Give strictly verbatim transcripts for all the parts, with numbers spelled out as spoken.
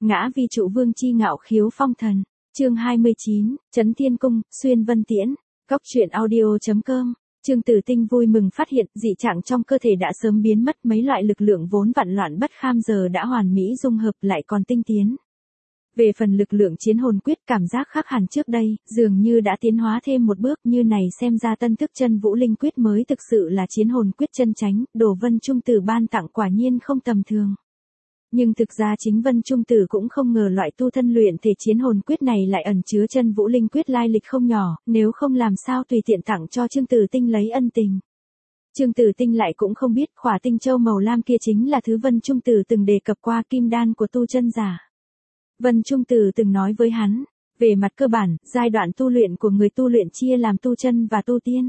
Ngã vi trụ vương chi ngạo khiếu phong thần. Chương hai mươi chín, Trấn Thiên Cung, xuyên vân tiễn. Góc truyện audio.com. Trương Tử Tinh vui mừng phát hiện dị trạng trong cơ thể đã sớm biến mất, mấy loại lực lượng vốn vặn loạn bất kham giờ đã hoàn mỹ dung hợp lại còn tinh tiến. Về phần lực lượng chiến hồn quyết, cảm giác khác hẳn trước đây, dường như đã tiến hóa thêm một bước, như này xem ra tân thức chân vũ linh quyết mới thực sự là chiến hồn quyết chân chánh, Đồ Vân Trung Tử ban tặng quả nhiên không tầm thường. Nhưng thực ra chính Vân Trung Tử cũng không ngờ loại tu thân luyện thể chiến hồn quyết này lại ẩn chứa chân vũ linh quyết lai lịch không nhỏ, nếu không làm sao tùy tiện tặng cho Trương Tử Tinh lấy ân tình. Trương Tử Tinh lại cũng không biết khỏa tinh châu màu lam kia chính là thứ Vân Trung Tử từng đề cập qua, kim đan của tu chân giả. Vân Trung Tử từng nói với hắn, về mặt cơ bản, giai đoạn tu luyện của người tu luyện chia làm tu chân và tu tiên.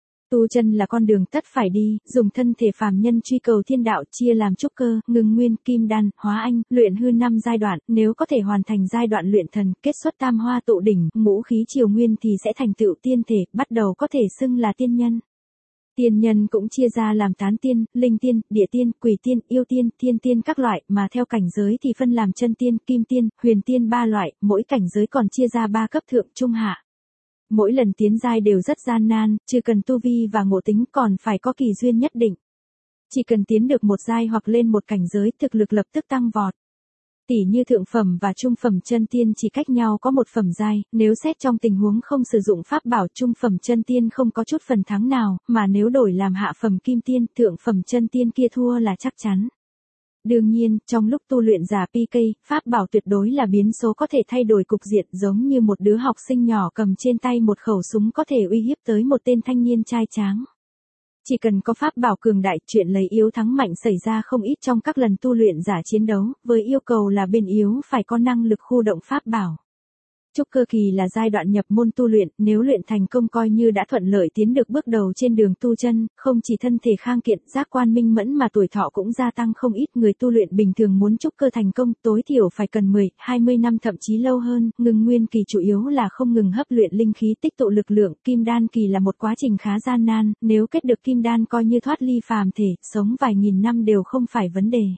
Tu chân là con đường tất phải đi, dùng thân thể phàm nhân truy cầu thiên đạo, chia làm trúc cơ, ngưng nguyên, kim đan, hóa anh, luyện hư năm giai đoạn, nếu có thể hoàn thành giai đoạn luyện thần, kết xuất tam hoa tụ đỉnh, ngũ khí triều nguyên thì sẽ thành tựu tiên thể, bắt đầu có thể xưng là tiên nhân. Tiên nhân cũng chia ra làm tán tiên, linh tiên, địa tiên, quỷ tiên, yêu tiên, thiên tiên các loại, mà theo cảnh giới thì phân làm chân tiên, kim tiên, huyền tiên ba loại, mỗi cảnh giới còn chia ra ba cấp thượng, trung, hạ. Mỗi lần tiến giai đều rất gian nan, chưa cần tu vi và ngộ tính, còn phải có kỳ duyên nhất định. Chỉ cần tiến được một giai hoặc lên một cảnh giới, thực lực lập tức tăng vọt. Tỉ như thượng phẩm và trung phẩm chân tiên chỉ cách nhau có một phẩm giai, nếu xét trong tình huống không sử dụng pháp bảo, trung phẩm chân tiên không có chút phần thắng nào, mà nếu đổi làm hạ phẩm kim tiên, thượng phẩm chân tiên kia thua là chắc chắn. Đương nhiên, trong lúc tu luyện giả pê ca, pháp bảo tuyệt đối là biến số có thể thay đổi cục diện, giống như một đứa học sinh nhỏ cầm trên tay một khẩu súng có thể uy hiếp tới một tên thanh niên trai tráng. Chỉ cần có pháp bảo cường đại, chuyện lấy yếu thắng mạnh xảy ra không ít trong các lần tu luyện giả chiến đấu, với yêu cầu là bên yếu phải có năng lực khu động pháp bảo. Trúc cơ kỳ là giai đoạn nhập môn tu luyện, nếu luyện thành công coi như đã thuận lợi tiến được bước đầu trên đường tu chân, không chỉ thân thể khang kiện, giác quan minh mẫn mà tuổi thọ cũng gia tăng không ít. Người tu luyện bình thường muốn trúc cơ thành công tối thiểu phải cần mười, hai mươi năm thậm chí lâu hơn. Ngưng nguyên kỳ chủ yếu là không ngừng hấp luyện linh khí, tích tụ lực lượng. Kim đan kỳ là một quá trình khá gian nan, nếu kết được kim đan coi như thoát ly phàm thể, sống vài nghìn năm đều không phải vấn đề.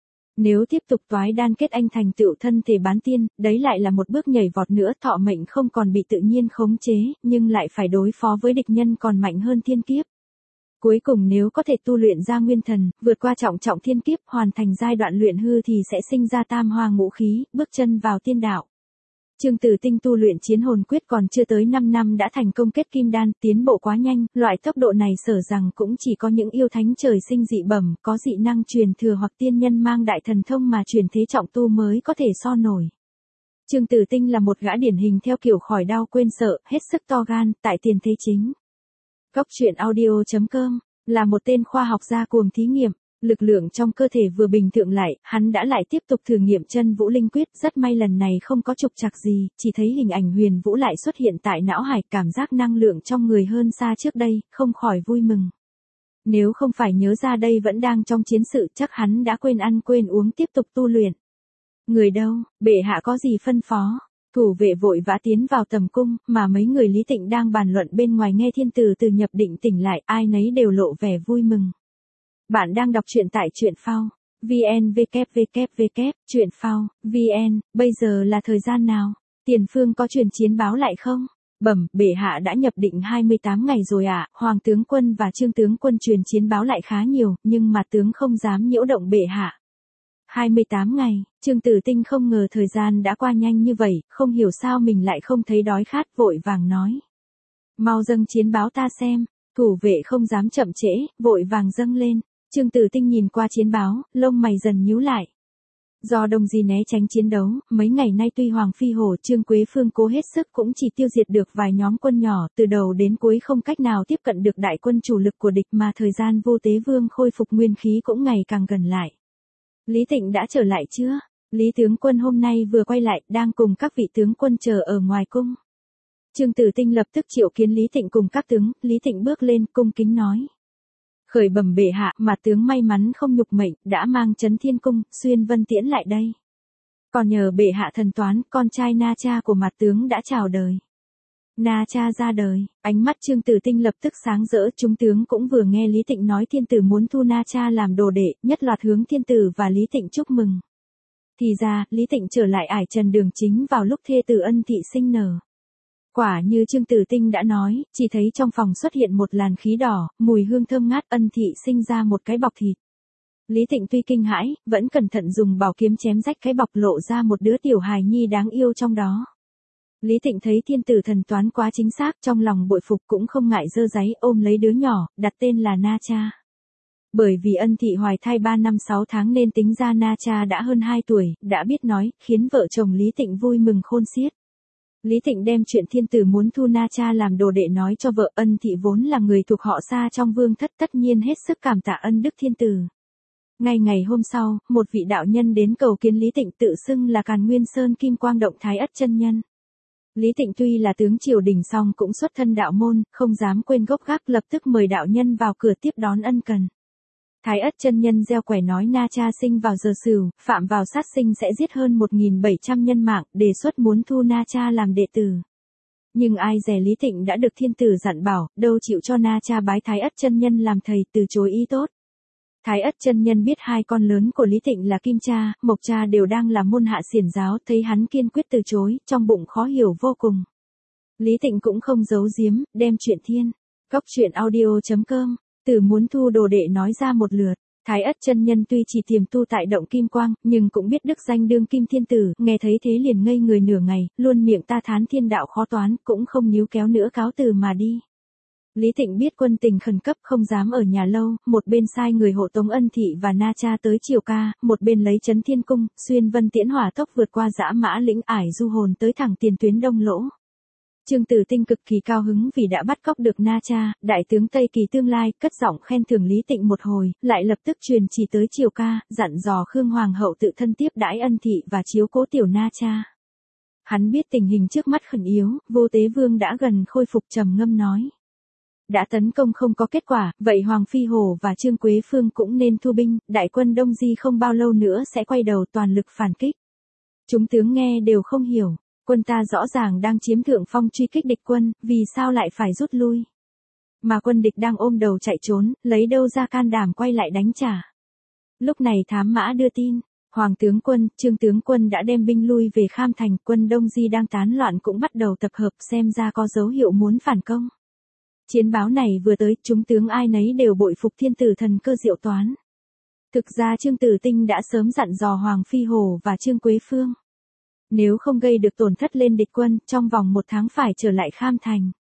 Nếu tiếp tục toái đan kết anh thành tựu thân thể bán tiên, đấy lại là một bước nhảy vọt nữa, thọ mệnh không còn bị tự nhiên khống chế, nhưng lại phải đối phó với địch nhân còn mạnh hơn thiên kiếp. Cuối cùng nếu có thể tu luyện ra nguyên thần, vượt qua trọng trọng thiên kiếp, hoàn thành giai đoạn luyện hư thì sẽ sinh ra tam hoa ngũ khí, bước chân vào tiên đạo. Trương Tử Tinh tu luyện chiến hồn quyết còn chưa tới năm năm đã thành công kết kim đan, tiến bộ quá nhanh, loại tốc độ này sở rằng cũng chỉ có những yêu thánh trời sinh dị bẩm, có dị năng truyền thừa hoặc tiên nhân mang đại thần thông mà truyền thế trọng tu mới có thể so nổi. Trương Tử Tinh là một gã điển hình theo kiểu khỏi đau quên sợ, hết sức to gan, tại tiền thế chính. Góc truyện audio.com, là một tên khoa học gia cuồng thí nghiệm. Lực lượng trong cơ thể vừa bình thường lại, hắn đã lại tiếp tục thử nghiệm chân vũ linh quyết, rất may lần này không có trục trặc gì, chỉ thấy hình ảnh huyền vũ lại xuất hiện tại não hải, cảm giác năng lượng trong người hơn xa trước đây, không khỏi vui mừng. Nếu không phải nhớ ra đây vẫn đang trong chiến sự, chắc hắn đã quên ăn quên uống tiếp tục tu luyện. Người đâu, bệ hạ có gì phân phó? Thủ vệ vội vã tiến vào tầm cung, mà mấy người Lý Tịnh đang bàn luận bên ngoài nghe thiên tử từ nhập định tỉnh lại, ai nấy đều lộ vẻ vui mừng. Bạn đang đọc truyện tại truyện phao, vn www, truyện phao, vn, bây giờ là thời gian nào? Tiền Phương có truyền chiến báo lại không? Bẩm, bệ hạ đã nhập định hai mươi tám ngày rồi ạ, à. Hoàng tướng quân và Trương tướng quân truyền chiến báo lại khá nhiều, nhưng mà tướng không dám nhiễu động bệ hạ. hai mươi tám ngày, Trương Tử Tinh không ngờ thời gian đã qua nhanh như vậy, không hiểu sao mình lại không thấy đói khát, vội vàng nói. Mau dâng chiến báo ta xem, thủ vệ không dám chậm trễ, vội vàng dâng lên. Trương Tử Tinh nhìn qua chiến báo, lông mày dần nhíu lại. Do Đông Di né tránh chiến đấu, mấy ngày nay tuy Hoàng Phi Hổ, Trương Quế Phương cố hết sức cũng chỉ tiêu diệt được vài nhóm quân nhỏ, từ đầu đến cuối không cách nào tiếp cận được đại quân chủ lực của địch, mà thời gian Vô Tế Vương khôi phục nguyên khí cũng ngày càng gần lại. Lý Tịnh đã trở lại chưa? Lý tướng quân hôm nay vừa quay lại, đang cùng các vị tướng quân chờ ở ngoài cung. Trương Tử Tinh lập tức triệu kiến Lý Tịnh cùng các tướng, Lý Tịnh bước lên cung kính nói. Khởi bẩm bệ hạ, mà tướng may mắn không nhục mệnh, đã mang Trấn Thiên Cung, xuyên vân tiễn lại đây. Còn nhờ bệ hạ thần toán, con trai Na Cha của mặt tướng đã chào đời. Na Cha ra đời, ánh mắt Trương Tử Tinh lập tức sáng rỡ, chúng tướng cũng vừa nghe Lý Tịnh nói thiên tử muốn thu Na Cha làm đồ đệ, nhất loạt hướng thiên tử và Lý Tịnh chúc mừng. Thì ra, Lý Tịnh trở lại Ải Trần Đường chính vào lúc thê tử Ân Thị sinh nở. Quả như Trương Tử Tinh đã nói, chỉ thấy trong phòng xuất hiện một làn khí đỏ, mùi hương thơm ngát. Ân Thị sinh ra một cái bọc thịt. Lý Tịnh tuy kinh hãi, vẫn cẩn thận dùng bảo kiếm chém rách cái bọc, lộ ra một đứa tiểu hài nhi đáng yêu trong đó. Lý Tịnh thấy thiên tử thần toán quá chính xác, trong lòng bội phục cũng không ngại dơ dáy, ôm lấy đứa nhỏ, đặt tên là Na Cha. Bởi vì Ân Thị hoài thai ba năm sáu tháng nên tính ra Na Cha đã hơn hai tuổi, đã biết nói, khiến vợ chồng Lý Tịnh vui mừng khôn xiết. Lý Tịnh đem chuyện thiên tử muốn thu Na Cha làm đồ đệ nói cho vợ. Ân Thị vốn là người thuộc họ Sa trong vương thất, tất nhiên hết sức cảm tạ ân đức thiên tử. Ngay ngày hôm sau, một vị đạo nhân đến cầu kiến Lý Tịnh, tự xưng là Càn Nguyên Sơn Kim Quang Động Thái Ất chân nhân. Lý Tịnh tuy là tướng triều đình song cũng xuất thân đạo môn, không dám quên gốc gác, lập tức mời đạo nhân vào cửa tiếp đón ân cần. Thái Ất chân nhân gieo quẻ nói Na Cha sinh vào giờ Sửu, phạm vào sát sinh sẽ giết hơn một nghìn bảy trăm nhân mạng, đề xuất muốn thu Na Cha làm đệ tử. Nhưng ai dè Lý Tịnh đã được thiên tử dặn bảo, đâu chịu cho Na Cha bái Thái Ất chân nhân làm thầy, từ chối ý tốt. Thái Ất chân nhân biết hai con lớn của Lý Tịnh là Kim Cha, Mộc Cha đều đang là môn hạ xiển giáo, thấy hắn kiên quyết từ chối, trong bụng khó hiểu vô cùng. Lý Tịnh cũng không giấu giếm, đem chuyện thiên. Cóc truyện audio chấm com, từ muốn thu đồ đệ nói ra một lượt. Thái Ất chân nhân tuy chỉ tiềm tu tại động Kim Quang, nhưng cũng biết đức danh đương kim thiên tử, nghe thấy thế liền ngây người nửa ngày, luôn miệng ta thán thiên đạo khó toán, cũng không níu kéo nữa cáo từ mà đi. Lý Tịnh biết quân tình khẩn cấp không dám ở nhà lâu, một bên sai người hộ tống Ân Thị và Na Cha tới Triều Ca, một bên lấy Trấn Thiên Cung, xuyên vân tiễn hỏa tốc vượt qua dã mã lĩnh Ải du hồn tới thẳng tiền tuyến Đông Lỗ. Trương Tử Tinh cực kỳ cao hứng vì đã bắt cóc được Na Cha, đại tướng Tây Kỳ tương lai, cất giọng khen thưởng Lý Tịnh một hồi, lại lập tức truyền chỉ tới Triều Ca, dặn dò Khương Hoàng hậu tự thân tiếp đãi Ân Thị và chiếu cố tiểu Na Cha. Hắn biết tình hình trước mắt khẩn yếu, Vô Tế Vương đã gần khôi phục, trầm ngâm nói. Đã tấn công không có kết quả, vậy Hoàng Phi Hổ và Trương Quế Phương cũng nên thu binh, đại quân Đông Di không bao lâu nữa sẽ quay đầu toàn lực phản kích. Chúng tướng nghe đều không hiểu, quân ta rõ ràng đang chiếm thượng phong truy kích địch quân, vì sao lại phải rút lui? Mà quân địch đang ôm đầu chạy trốn, lấy đâu ra can đảm quay lại đánh trả? Lúc này thám mã đưa tin, Hoàng tướng quân, Trương tướng quân đã đem binh lui về Kham Thành, quân Đông Di đang tán loạn cũng bắt đầu tập hợp, xem ra có dấu hiệu muốn phản công. Chiến báo này vừa tới, chúng tướng ai nấy đều bội phục thiên tử thần cơ diệu toán. Thực ra Trương Tử Tinh đã sớm dặn dò Hoàng Phi Hổ và Trương Quế Phương. Nếu không gây được tổn thất lên địch quân, trong vòng một tháng phải trở lại Kham Thành.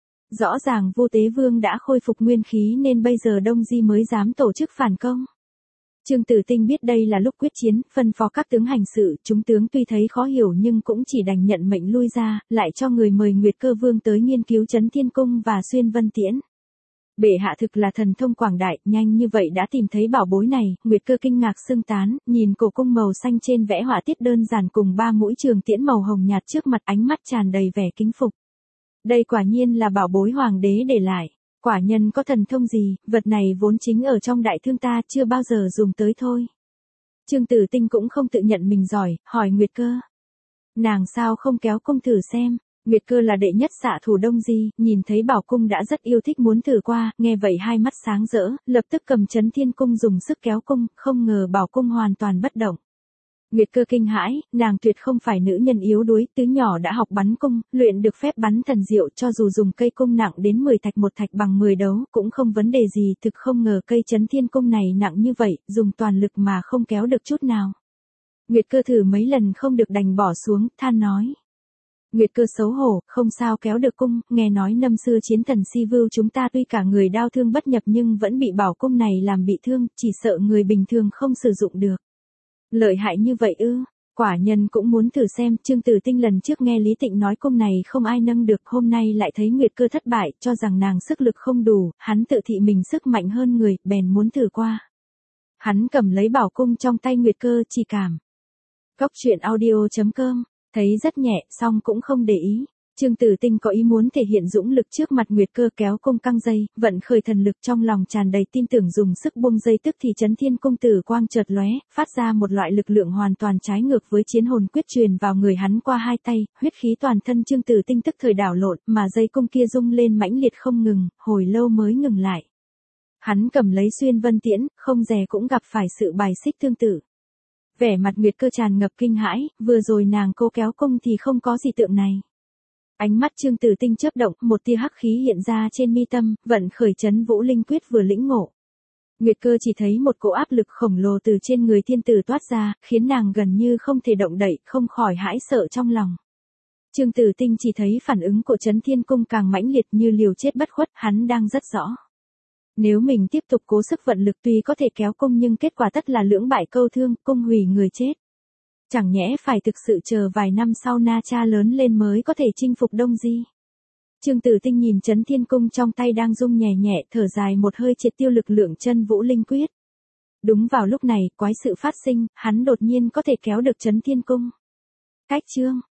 Rõ ràng Vô Tế Vương đã khôi phục nguyên khí nên bây giờ Đông Di mới dám tổ chức phản công. Trương Tử Tinh biết đây là lúc quyết chiến, phân phó các tướng hành sự, chúng tướng tuy thấy khó hiểu nhưng cũng chỉ đành nhận mệnh lui ra, lại cho người mời Nguyệt Cơ Vương tới nghiên cứu Trấn Thiên Cung và Xuyên Vân Tiễn. Bệ hạ thực là thần thông quảng đại, nhanh như vậy đã tìm thấy bảo bối này. Nguyệt Cơ kinh ngạc sưng tán, nhìn cổ cung màu xanh trên vẽ họa tiết đơn giản cùng ba mũi trường tiễn màu hồng nhạt trước mặt, ánh mắt tràn đầy vẻ kính phục. Đây quả nhiên là bảo bối hoàng đế để lại. Quả nhân có thần thông gì, vật này vốn chính ở trong đại thương ta, chưa bao giờ dùng tới thôi. Trương Tử Tinh cũng không tự nhận mình giỏi, hỏi Nguyệt Cơ. Nàng sao không kéo cung thử xem? Nguyệt Cơ là đệ nhất xạ thủ Đông Di, nhìn thấy bảo cung đã rất yêu thích muốn thử qua, nghe vậy hai mắt sáng rỡ, lập tức cầm Trấn Thiên Cung dùng sức kéo cung, không ngờ bảo cung hoàn toàn bất động. Nguyệt Cơ kinh hãi, nàng tuyệt không phải nữ nhân yếu đuối, từ nhỏ đã học bắn cung, luyện được phép bắn thần diệu, cho dù dùng cây cung nặng đến mười thạch một thạch bằng mười đấu, cũng không vấn đề gì, thực không ngờ cây Trấn Thiên Cung này nặng như vậy, dùng toàn lực mà không kéo được chút nào. Nguyệt Cơ thử mấy lần không được đành bỏ xuống, than nói. Nguyệt Cơ xấu hổ, không sao kéo được cung, nghe nói năm xưa chiến thần Si Vưu chúng ta tuy cả người đao thương bất nhập nhưng vẫn bị bảo cung này làm bị thương, chỉ sợ người bình thường không sử dụng được. Lợi hại như vậy ư? Quả nhân cũng muốn thử xem. Trương Tử Tinh lần trước nghe Lý Tịnh nói cung này không ai nâng được, hôm nay lại thấy Nguyệt Cơ thất bại, cho rằng nàng sức lực không đủ, hắn tự thị mình sức mạnh hơn người, bèn muốn thử qua. Hắn cầm lấy bảo cung trong tay Nguyệt Cơ, chỉ cảm. Cóc truyện audio chấm com, thấy rất nhẹ, song cũng không để ý. Trương Tử Tinh có ý muốn thể hiện dũng lực trước mặt Nguyệt Cơ, kéo cung căng dây, vận khởi thần lực, trong lòng tràn đầy tin tưởng, dùng sức buông dây, tức thì Trấn Thiên Cung tử quang chợt lóe, phát ra một loại lực lượng hoàn toàn trái ngược với chiến hồn quyết truyền vào người hắn qua hai tay, huyết khí toàn thân Trương Tử Tinh tức thời đảo lộn, mà dây cung kia rung lên mãnh liệt không ngừng, hồi lâu mới ngừng lại. Hắn cầm lấy Xuyên Vân Tiễn, không dè cũng gặp phải sự bài xích tương tự. Vẻ mặt Nguyệt Cơ tràn ngập kinh hãi, vừa rồi nàng cố kéo cung thì không có gì tượng này. Ánh mắt Trương Tử Tinh chớp động, một tia hắc khí hiện ra trên mi tâm, vận khởi Chấn Vũ Linh Quyết vừa lĩnh ngộ. Nguyệt Cơ chỉ thấy một cỗ áp lực khổng lồ từ trên người thiên tử toát ra, khiến nàng gần như không thể động đậy, không khỏi hãi sợ trong lòng. Trương Tử Tinh chỉ thấy phản ứng của Chấn Thiên Cung càng mãnh liệt như liều chết bất khuất, hắn đang rất rõ. Nếu mình tiếp tục cố sức vận lực tuy có thể kéo cung nhưng kết quả tất là lưỡng bại câu thương, cung hủy người chết. Chẳng nhẽ phải thực sự chờ vài năm sau Na Cha lớn lên mới có thể chinh phục Đông Di. Trương Tử Tinh nhìn Chấn Thiên Cung trong tay đang rung nhẹ nhẹ, thở dài một hơi triệt tiêu lực lượng Chân Vũ Linh Quyết. Đúng vào lúc này, quái sự phát sinh, hắn đột nhiên có thể kéo được Chấn Thiên Cung. Cách chương